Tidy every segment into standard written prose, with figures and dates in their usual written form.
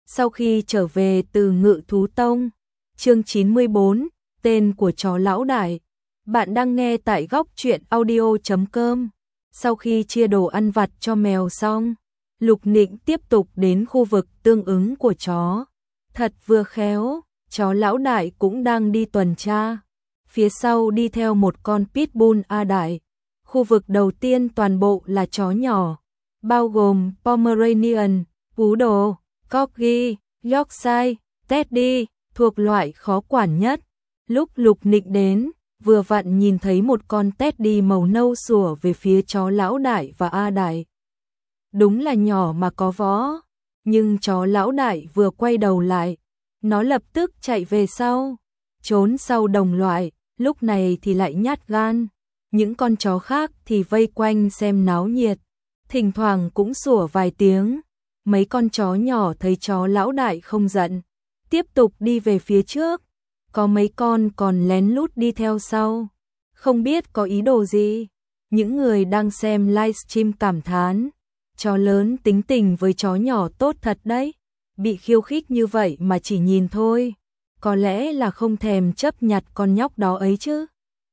Sau khi trở về từ Ngự Thú Tông, chương 94, tên của chó lão đại. Bạn đang nghe tại góc truyện audio.com. Sau khi chia đồ ăn vặt cho mèo xong, Lục Nịnh tiếp tục đến khu vực tương ứng của chó. Thật vừa khéo, chó lão đại cũng đang đi tuần tra. Phía sau đi theo một con pitbull A đại. Khu vực đầu tiên toàn bộ là chó nhỏ, bao gồm Pomeranian, Poodle, Corgi, Yorkshire, Teddy, thuộc loại khó quản nhất. Lúc Lục Nịnh đến, vừa vặn nhìn thấy một con Teddy màu nâu sủa về phía chó lão đại và A đại. Đúng là nhỏ mà có võ, nhưng chó lão đại vừa quay đầu lại, nó lập tức chạy về sau, trốn sau đồng loại, lúc này thì lại nhát gan. Những con chó khác thì vây quanh xem náo nhiệt, thỉnh thoảng cũng sủa vài tiếng. Mấy con chó nhỏ thấy chó lão đại không giận, tiếp tục đi về phía trước. Có mấy con còn lén lút đi theo sau, không biết có ý đồ gì. Những người đang xem livestream cảm thán, chó lớn tính tình với chó nhỏ tốt thật đấy, bị khiêu khích như vậy mà chỉ nhìn thôi, có lẽ là không thèm chấp nhặt con nhóc đó ấy chứ.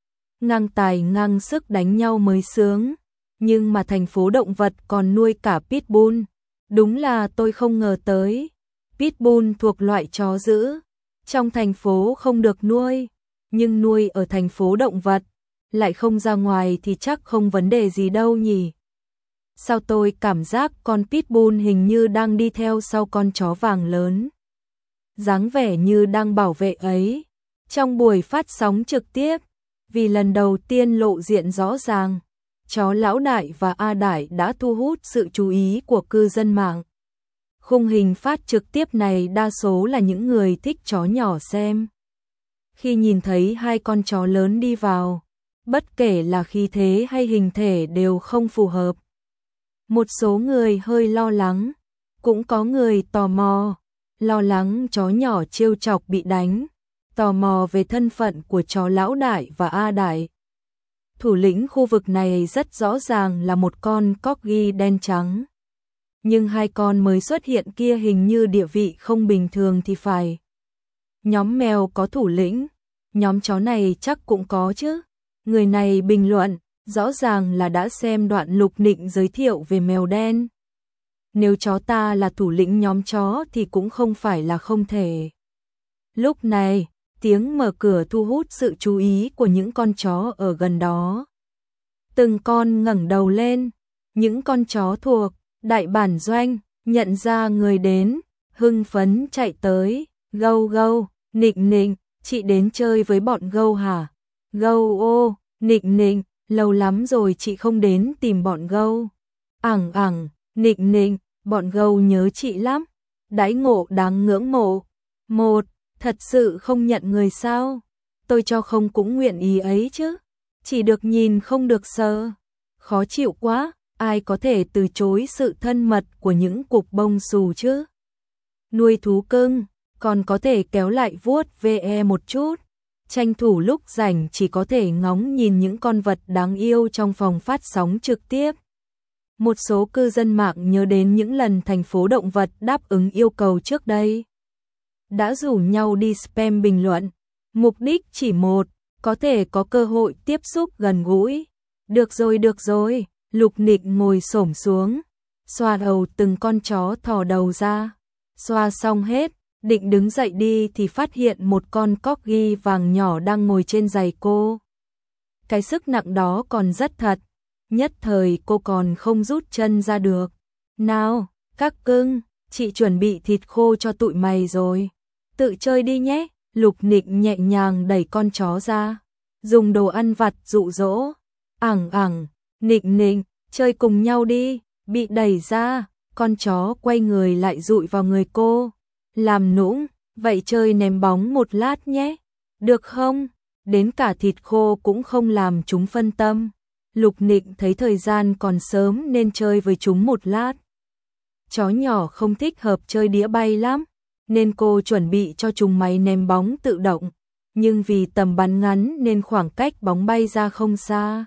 Ngang tài ngang sức đánh nhau mới sướng, nhưng mà thành phố động vật còn nuôi cả pitbull, đúng là tôi không ngờ tới. Pitbull thuộc loại chó dữ, trong thành phố không được nuôi, nhưng nuôi ở thành phố động vật, lại không ra ngoài thì chắc không vấn đề gì đâu nhỉ. Sao tôi cảm giác con pitbull hình như đang đi theo sau con chó vàng lớn, dáng vẻ như đang bảo vệ ấy. Trong buổi phát sóng trực tiếp, vì lần đầu tiên lộ diện rõ ràng, chó lão đại và A đại đã thu hút sự chú ý của cư dân mạng. Khung hình phát trực tiếp này đa số là những người thích chó nhỏ xem. Khi nhìn thấy hai con chó lớn đi vào, bất kể là khí thế hay hình thể đều không phù hợp. Một số người hơi lo lắng, cũng có người tò mò, lo lắng chó nhỏ trêu chọc bị đánh, tò mò về thân phận của chó lão đại và A đại. Thủ lĩnh khu vực này rất rõ ràng là một con Corgi đen trắng. Nhưng hai con mới xuất hiện kia hình như địa vị không bình thường thì phải. Nhóm mèo có thủ lĩnh, nhóm chó này chắc cũng có chứ. Người này bình luận, rõ ràng là đã xem đoạn Lục Nịnh giới thiệu về mèo đen. Nếu chó ta là thủ lĩnh nhóm chó thì cũng không phải là không thể. Lúc này, tiếng mở cửa thu hút sự chú ý của những con chó ở gần đó. Từng con ngẩng đầu lên, những con chó thuộc đại bản doanh nhận ra người đến, hưng phấn chạy tới. Gâu gâu, Nịnh Nịnh, chị đến chơi với bọn gâu hả? Gâu ô, Nịnh Nịnh, lâu lắm rồi chị không đến tìm bọn gâu. Ẳng ẳng, Nịnh Nịnh, bọn gâu nhớ chị lắm. Đãi ngộ đáng ngưỡng mộ. Một, thật sự không nhận người sao? Tôi cho không cũng nguyện ý ấy chứ. Chỉ được nhìn không được sờ. Khó chịu quá, ai có thể từ chối sự thân mật của những cục bông xù chứ? Nuôi thú cưng, còn có thể kéo lại vuốt ve một chút. Tranh thủ lúc rảnh chỉ có thể ngóng nhìn những con vật đáng yêu trong phòng phát sóng trực tiếp. Một số cư dân mạng nhớ đến những lần thành phố động vật đáp ứng yêu cầu trước đây, đã rủ nhau đi spam bình luận. Mục đích chỉ một, có thể có cơ hội tiếp xúc gần gũi. Được rồi, Lục Nịnh ngồi xổm xuống, xoa đầu từng con chó thò đầu ra. Xoa xong hết, định đứng dậy đi thì phát hiện một con Corgi vàng nhỏ đang ngồi trên giày cô. Cái sức nặng đó còn rất thật, nhất thời cô còn không rút chân ra được. Nào, các cưng, chị chuẩn bị thịt khô cho tụi mày rồi. Tự chơi đi nhé. Lục Nịnh nhẹ nhàng đẩy con chó ra, dùng đồ ăn vặt dụ dỗ. Ẳng ẳng, Nịnh Nịnh, chơi cùng nhau đi. Bị đẩy ra, con chó quay người lại dụi vào người cô. Làm nũng, vậy chơi ném bóng một lát nhé. Được không? Đến cả thịt khô cũng không làm chúng phân tâm. Lục Nịnh thấy thời gian còn sớm nên chơi với chúng một lát. Chó nhỏ không thích hợp chơi đĩa bay lắm, nên cô chuẩn bị cho chúng máy ném bóng tự động, nhưng vì tầm bắn ngắn nên khoảng cách bóng bay ra không xa.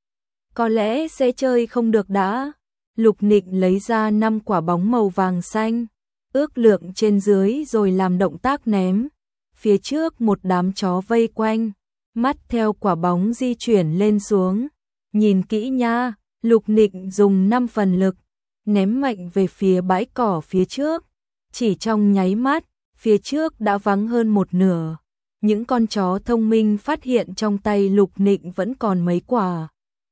Có lẽ sẽ chơi không được đã. Lục Nịnh lấy ra 5 quả bóng màu vàng xanh, ước lượng trên dưới rồi làm động tác ném. Phía trước một đám chó vây quanh, mắt theo quả bóng di chuyển lên xuống. Nhìn kỹ nha, Lục Nịnh dùng 5 phần lực, ném mạnh về phía bãi cỏ phía trước. Chỉ trong nháy mắt, phía trước đã vắng hơn một nửa. Những con chó thông minh phát hiện trong tay Lục Nịnh vẫn còn mấy quả,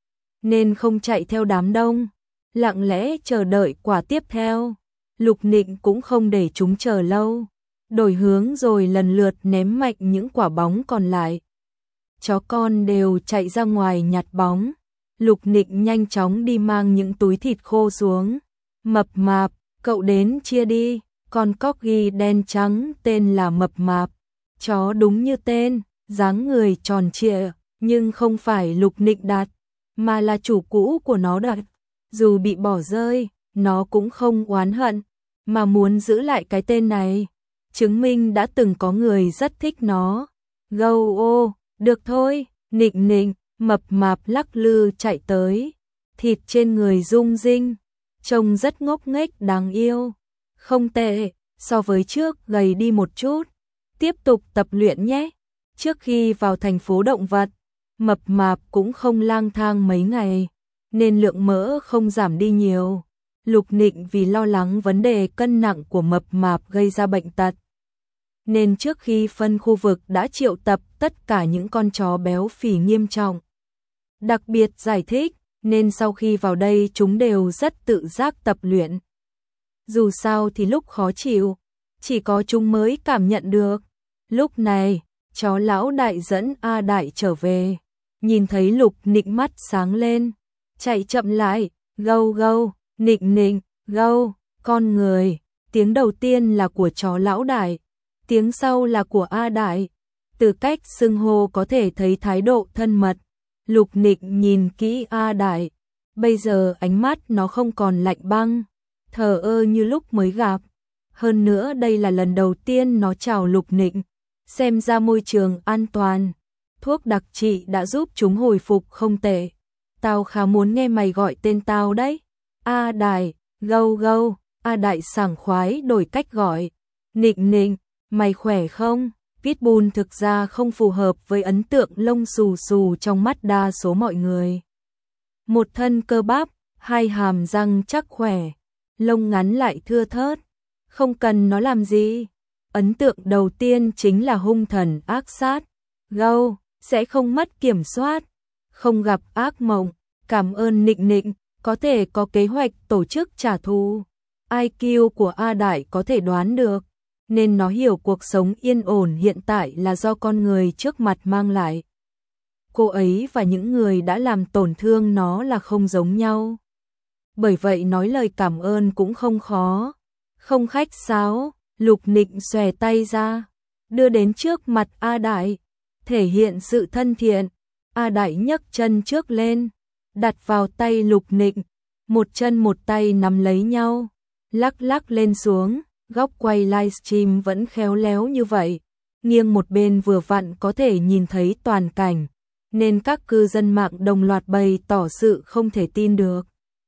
nên không chạy theo đám đông, lặng lẽ chờ đợi quả tiếp theo. Lục Nịnh cũng không để chúng chờ lâu, đổi hướng rồi lần lượt ném mạnh những quả bóng còn lại. Chó con đều chạy ra ngoài nhặt bóng. Lục Nịnh nhanh chóng đi mang những túi thịt khô xuống. Mập Mạp, cậu đến chia đi. Con corgi đen trắng tên là Mập Mạp. Chó đúng như tên, dáng người tròn trịa, nhưng không phải Lục Nịnh đặt, mà là chủ cũ của nó đặt. Dù bị bỏ rơi, nó cũng không oán hận, mà muốn giữ lại cái tên này, chứng minh đã từng có người rất thích nó. Gâu ô, được thôi, Nịnh Nịnh. Mập Mạp lắc lư chạy tới, thịt trên người rung rinh, trông rất ngốc nghếch đáng yêu. Không tệ, so với trước gầy đi một chút. Tiếp tục tập luyện nhé. Trước khi vào thành phố động vật, Mập Mạp cũng không lang thang mấy ngày, nên lượng mỡ không giảm đi nhiều. Lục Nịnh vì lo lắng vấn đề cân nặng của Mập Mạp gây ra bệnh tật, nên trước khi phân khu vực đã triệu tập tất cả những con chó béo phì nghiêm trọng. Đặc biệt giải thích, nên sau khi vào đây chúng đều rất tự giác tập luyện. Dù sao thì lúc khó chịu, chỉ có chúng mới cảm nhận được. Lúc này, chó lão đại dẫn A Đại trở về, nhìn thấy Lục Nịnh mắt sáng lên, chạy chậm lại, gâu gâu, Nịnh Nịnh, gâu, con người. Tiếng đầu tiên là của chó lão đại, tiếng sau là của A Đại. Từ cách xưng hô có thể thấy thái độ thân mật. Lục Nịnh nhìn kỹ A Đại, bây giờ ánh mắt nó không còn lạnh băng, thờ ơ như lúc mới gặp. Hơn nữa đây là lần đầu tiên nó chào Lục Nịnh, xem ra môi trường an toàn. Thuốc đặc trị đã giúp chúng hồi phục không tệ. Tao khá muốn nghe mày gọi tên tao đấy. A Đại, gâu gâu. A Đại sảng khoái đổi cách gọi. Nịnh Nịnh, mày khỏe không? Pitbull thực ra không phù hợp với ấn tượng lông xù xù trong mắt đa số mọi người. Một thân cơ bắp, hai hàm răng chắc khỏe, lông ngắn lại thưa thớt, không cần nó làm gì. Ấn tượng đầu tiên chính là hung thần ác sát, gâu, sẽ không mất kiểm soát, không gặp ác mộng. Cảm ơn Nịnh Nịnh, có thể có kế hoạch tổ chức trả thù. IQ của A Đại có thể đoán được, nên nó hiểu cuộc sống yên ổn hiện tại là do con người trước mặt mang lại. Cô ấy và những người đã làm tổn thương nó là không giống nhau. Bởi vậy nói lời cảm ơn cũng không khó. Không khách sáo, Lục Nịnh xòe tay ra, đưa đến trước mặt A Đại, thể hiện sự thân thiện. A Đại nhấc chân trước lên, đặt vào tay Lục Nịnh, một chân một tay nắm lấy nhau, lắc lắc lên xuống. Góc quay livestream vẫn khéo léo như vậy, nghiêng một bên vừa vặn có thể nhìn thấy toàn cảnh, nên các cư dân mạng đồng loạt bày tỏ sự không thể tin được.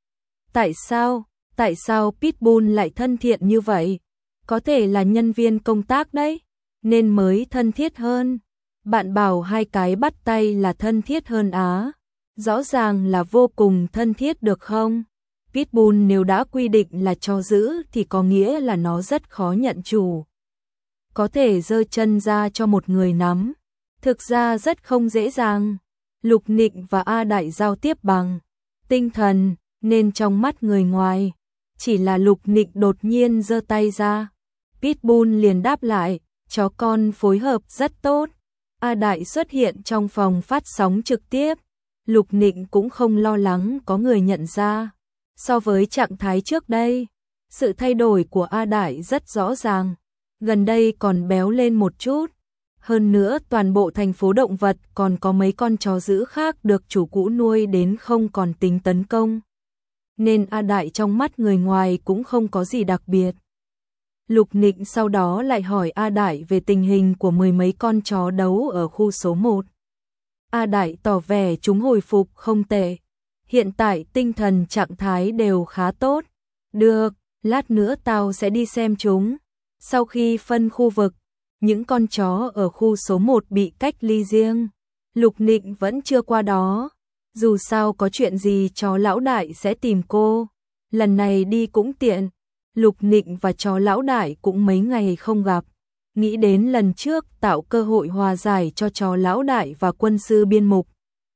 Tại sao Pitbull lại thân thiện như vậy? Có thể là nhân viên công tác đấy, nên mới thân thiết hơn. Bạn bảo hai cái bắt tay là thân thiết hơn á? Rõ ràng là vô cùng thân thiết được không? Pitbull nếu đã quy định là cho giữ thì có nghĩa là nó rất khó nhận chủ. Có thể giơ chân ra cho một người nắm, thực ra rất không dễ dàng. Lục Nịnh và A Đại giao tiếp bằng tinh thần, nên trong mắt người ngoài, chỉ là Lục Nịnh đột nhiên giơ tay ra, Pitbull liền đáp lại, chó con phối hợp rất tốt. A Đại xuất hiện trong phòng phát sóng trực tiếp, Lục Nịnh cũng không lo lắng có người nhận ra. So với trạng thái trước đây, sự thay đổi của A Đại rất rõ ràng, gần đây còn béo lên một chút. Hơn nữa toàn bộ thành phố động vật còn có mấy con chó dữ khác được chủ cũ nuôi đến không còn tính tấn công. Nên A Đại trong mắt người ngoài cũng không có gì đặc biệt. Lục Nịnh sau đó lại hỏi A Đại về tình hình của mười mấy con chó đấu ở khu số 1. A Đại tỏ vẻ chúng hồi phục không tệ. Hiện tại tinh thần trạng thái đều khá tốt. Được, lát nữa tao sẽ đi xem chúng. Sau khi phân khu vực, những con chó ở khu số 1 bị cách ly riêng. Lục Nịnh vẫn chưa qua đó. Dù sao có chuyện gì chó lão đại sẽ tìm cô. Lần này đi cũng tiện. Lục Nịnh và chó lão đại cũng mấy ngày không gặp. Nghĩ đến lần trước tạo cơ hội hòa giải cho chó lão đại và quân sư biên mục.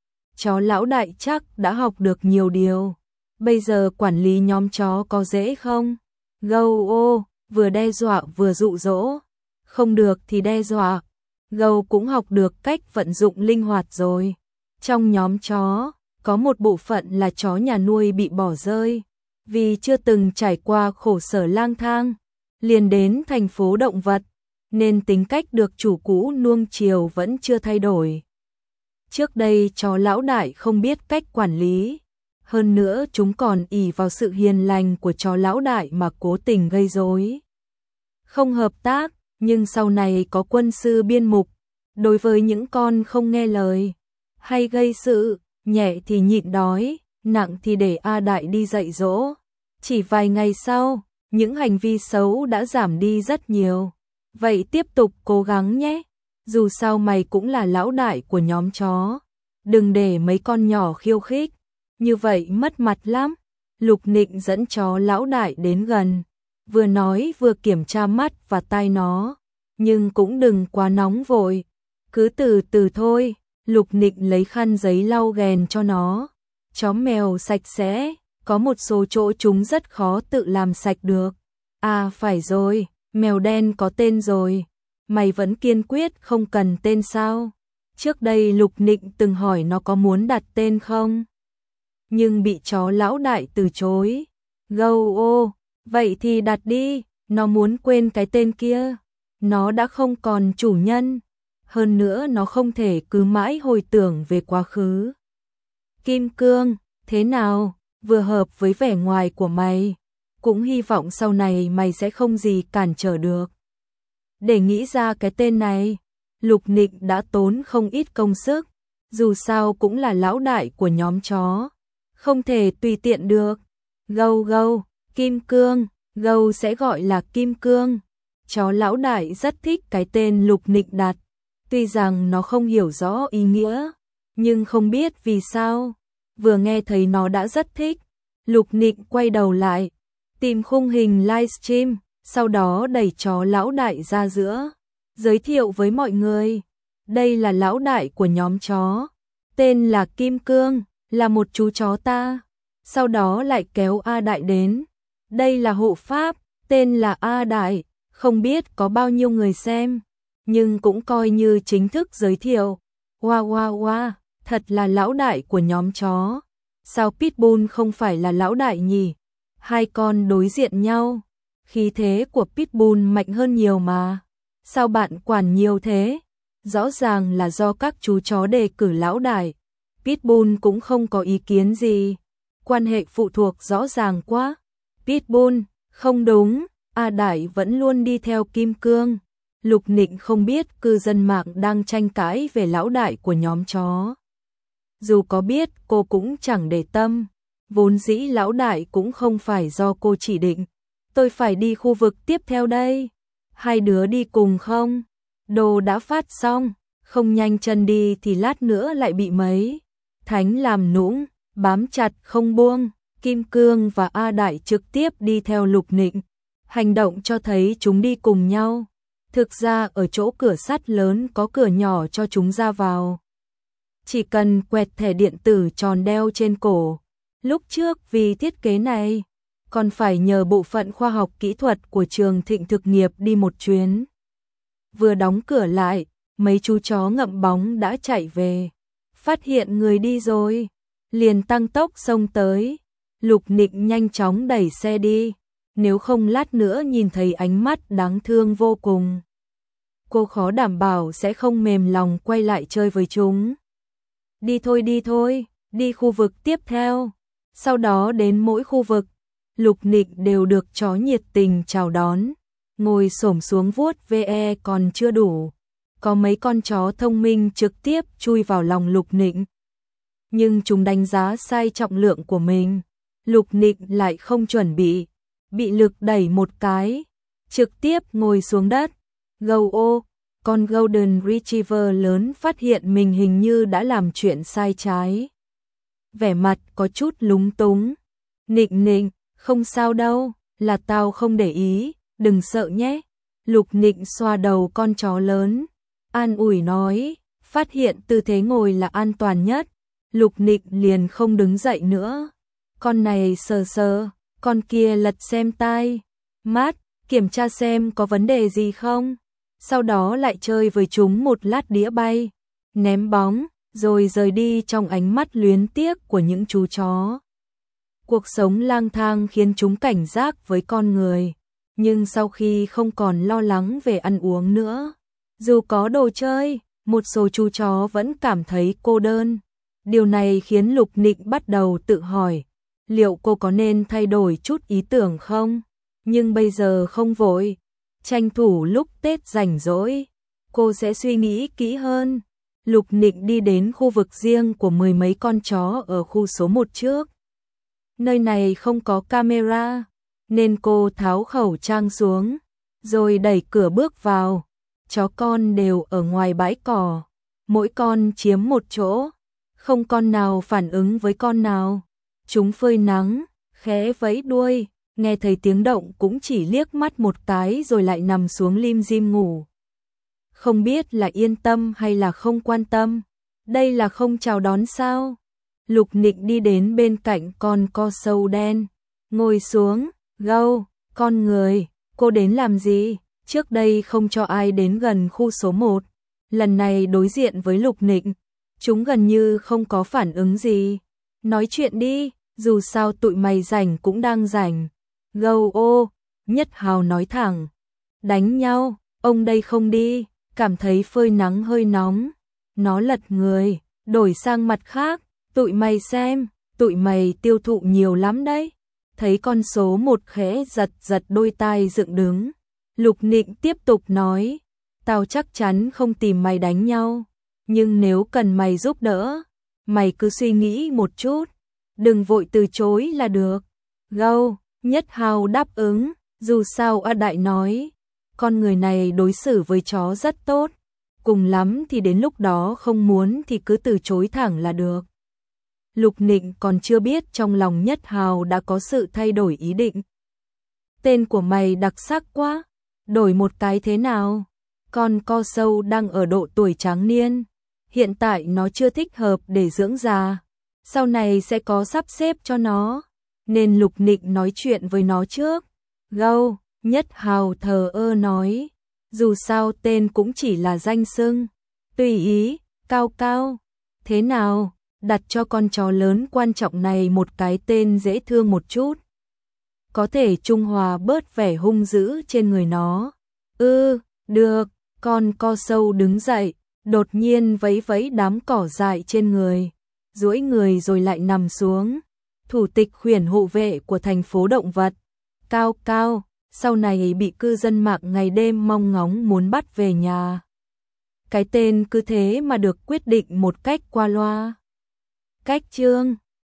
Chó lão đại chắc đã học được nhiều điều. Bây giờ quản lý nhóm chó có dễ không? Gâu ô, vừa đe dọa vừa dụ dỗ. Không được thì đe dọa. Gâu cũng học được cách vận dụng linh hoạt rồi. Trong nhóm chó, có một bộ phận là chó nhà nuôi bị bỏ rơi. Vì chưa từng trải qua khổ sở lang thang, liền đến thành phố động vật, nên tính cách được chủ cũ nuông chiều vẫn chưa thay đổi. Trước đây chó lão đại không biết cách quản lý. Hơn nữa chúng còn ỷ vào sự hiền lành của chó lão đại mà cố tình gây rối. Không hợp tác, nhưng sau này có quân sư biên mục. Đối với những con không nghe lời, hay gây sự, nhẹ thì nhịn đói, nặng thì để A Đại đi dạy dỗ. Chỉ vài ngày sau, những hành vi xấu đã giảm đi rất nhiều. Vậy tiếp tục cố gắng nhé. Dù sao mày cũng là lão đại của nhóm chó. Đừng để mấy con nhỏ khiêu khích. Như vậy mất mặt lắm. Lục Nịnh dẫn chó lão đại đến gần. Vừa nói vừa kiểm tra mắt và tai nó. Nhưng cũng đừng quá nóng vội. Cứ từ từ thôi. Lục Nịnh lấy khăn giấy lau ghèn cho nó. Chó mèo sạch sẽ. Có một số chỗ chúng rất khó tự làm sạch được. À phải rồi, mèo đen có tên rồi. Mày vẫn kiên quyết không cần tên sao? Trước đây Lục Nịnh từng hỏi nó có muốn đặt tên không? Nhưng bị chó lão đại từ chối. Gâu ô, vậy thì đặt đi, nó muốn quên cái tên kia. Nó đã không còn chủ nhân. Hơn nữa nó không thể cứ mãi hồi tưởng về quá khứ. Kim Cương, thế nào? Vừa hợp với vẻ ngoài của mày. Cũng hy vọng sau này mày sẽ không gì cản trở được. Để nghĩ ra cái tên này, Lục Nịnh đã tốn không ít công sức. Dù sao cũng là lão đại của nhóm chó. Không thể tùy tiện được. Gâu gâu, Kim Cương, gâu sẽ gọi là Kim Cương. Chó lão đại rất thích cái tên Lục Nịnh đặt. Tuy rằng nó không hiểu rõ ý nghĩa, nhưng không biết vì sao. Vừa nghe thấy nó đã rất thích. Lục Nịnh quay đầu lại, tìm khung hình livestream, sau đó đẩy chó lão đại ra giữa, giới thiệu với mọi người. Đây là lão đại của nhóm chó, tên là Kim Cương, là một chú chó ta. Sau đó lại kéo A Đại đến. Đây là hộ pháp, tên là A Đại, không biết có bao nhiêu người xem, nhưng cũng coi như chính thức giới thiệu. Wow wow wow, thật là lão đại của nhóm chó. Sao Pitbull không phải là lão đại nhỉ? Hai con đối diện nhau. Khí thế của Pitbull mạnh hơn nhiều mà. Sao bạn quản nhiều thế? Rõ ràng là do các chú chó đề cử lão đại. Pitbull cũng không có ý kiến gì. Quan hệ phụ thuộc rõ ràng quá. Pitbull, không đúng. A Đại vẫn luôn đi theo Kim Cương. Lục Nịnh không biết cư dân mạng đang tranh cãi về lão đại của nhóm chó. Dù có biết cô cũng chẳng để tâm. Vốn dĩ lão đại cũng không phải do cô chỉ định. Tôi phải đi khu vực tiếp theo đây. Hai đứa đi cùng không? Đồ đã phát xong. Không nhanh chân đi thì lát nữa lại bị mấy Thánh làm nũng, bám chặt không buông. Kim Cương và A Đại trực tiếp đi theo Lục Nịnh. Hành động cho thấy chúng đi cùng nhau. Thực ra ở chỗ cửa sắt lớn có cửa nhỏ cho chúng ra vào. Chỉ cần quẹt thẻ điện tử tròn đeo trên cổ. Lúc trước vì thiết kế này, còn phải nhờ bộ phận khoa học kỹ thuật của trường Thịnh Thực Nghiệp đi một chuyến. Vừa đóng cửa lại, mấy chú chó ngậm bóng đã chạy về. Phát hiện người đi rồi, liền tăng tốc xông tới. Lục Nịnh nhanh chóng đẩy xe đi, nếu không lát nữa nhìn thấy ánh mắt đáng thương vô cùng. Cô khó đảm bảo sẽ không mềm lòng quay lại chơi với chúng. Đi thôi, đi khu vực tiếp theo. Sau đó đến mỗi khu vực, Lục Nịnh đều được chó nhiệt tình chào đón. Ngồi xổm xuống vuốt ve còn chưa đủ. Có mấy con chó thông minh trực tiếp chui vào lòng Lục Nịnh. Nhưng chúng đánh giá sai trọng lượng của mình. Lục Nịnh lại không chuẩn bị. bị lực đẩy một cái, trực tiếp ngồi xuống đất. Gâu ô, con Golden Retriever lớn phát hiện mình hình như đã làm chuyện sai trái. Vẻ mặt có chút lúng túng. Nịnh nịnh, không sao đâu, là tao không để ý, đừng sợ nhé. Lục Nịnh xoa đầu con chó lớn, an ủi nói, phát hiện tư thế ngồi là an toàn nhất. Lục Nịnh liền không đứng dậy nữa. Con này sờ sờ, con kia lật xem tai, mắt, kiểm tra xem có vấn đề gì không. Sau đó lại chơi với chúng một lát đĩa bay, ném bóng, rồi rời đi trong ánh mắt luyến tiếc của những chú chó. Cuộc sống lang thang khiến chúng cảnh giác với con người, nhưng sau khi không còn lo lắng về ăn uống nữa, dù có đồ chơi, một số chú chó vẫn cảm thấy cô đơn. Điều này khiến Lục Nịnh bắt đầu tự hỏi, liệu cô có nên thay đổi chút ý tưởng không? Nhưng bây giờ không vội, tranh thủ lúc Tết rảnh rỗi, cô sẽ suy nghĩ kỹ hơn. Lục Nịnh đi đến khu vực riêng của mười mấy con chó ở khu số 1 trước. Nơi này không có camera, nên cô tháo khẩu trang xuống, rồi đẩy cửa bước vào. Chó con đều ở ngoài bãi cỏ, mỗi con chiếm một chỗ, không con nào phản ứng với con nào. Chúng phơi nắng, khẽ vẫy đuôi, nghe thấy tiếng động cũng chỉ liếc mắt một cái rồi lại nằm xuống lim dim ngủ. Không biết là yên tâm hay là không quan tâm, đây là không chào đón sao? Lục Nịnh đi đến bên cạnh con co sâu đen, ngồi xuống. Gâu, con người, cô đến làm gì? Trước đây không cho ai đến gần khu số 1, lần này đối diện với Lục Nịnh, chúng gần như không có phản ứng gì. Nói chuyện đi, dù sao tụi mày rảnh cũng đang rảnh. Gâu ô, Nhất Hào nói thẳng. Đánh nhau, ông đây không đi, cảm thấy phơi nắng hơi nóng. Nó lật người, đổi sang mặt khác, tụi mày xem, tụi mày tiêu thụ nhiều lắm đấy. Thấy con số 1 khẽ giật giật đôi tai dựng đứng. Lục Nịnh tiếp tục nói, tao chắc chắn không tìm mày đánh nhau, nhưng nếu cần mày giúp đỡ, mày cứ suy nghĩ một chút, đừng vội từ chối là được. Gâu, Nhất Hào đáp ứng, dù sao A Đại nói, con người này đối xử với chó rất tốt, cùng lắm thì đến lúc đó không muốn thì cứ từ chối thẳng là được. Lục Nịnh còn chưa biết trong lòng Nhất Hào đã có sự thay đổi ý định. Tên của mày đặc sắc quá, đổi một cái thế nào? Con co sâu đang ở độ tuổi tráng niên, hiện tại nó chưa thích hợp để dưỡng già, sau này sẽ có sắp xếp cho nó, nên Lục Nịnh nói chuyện với nó trước. Gâu, Nhất Hào thờ ơ nói, dù sao tên cũng chỉ là danh xưng, tùy ý, Cao Cao. Thế nào, đặt cho con chó lớn quan trọng này một cái tên dễ thương một chút, có thể trung hòa bớt vẻ hung dữ trên người nó. Được. Con co sâu đứng dậy, đột nhiên vẫy vẫy đám cỏ dại trên người, duỗi người rồi lại nằm xuống. Thủ tịch khuyển hộ vệ của thành phố động vật, Cao Cao, sau này bị cư dân mạng ngày đêm mong ngóng muốn bắt về nhà. Cái tên cứ thế mà được quyết định một cách qua loa. Cách chương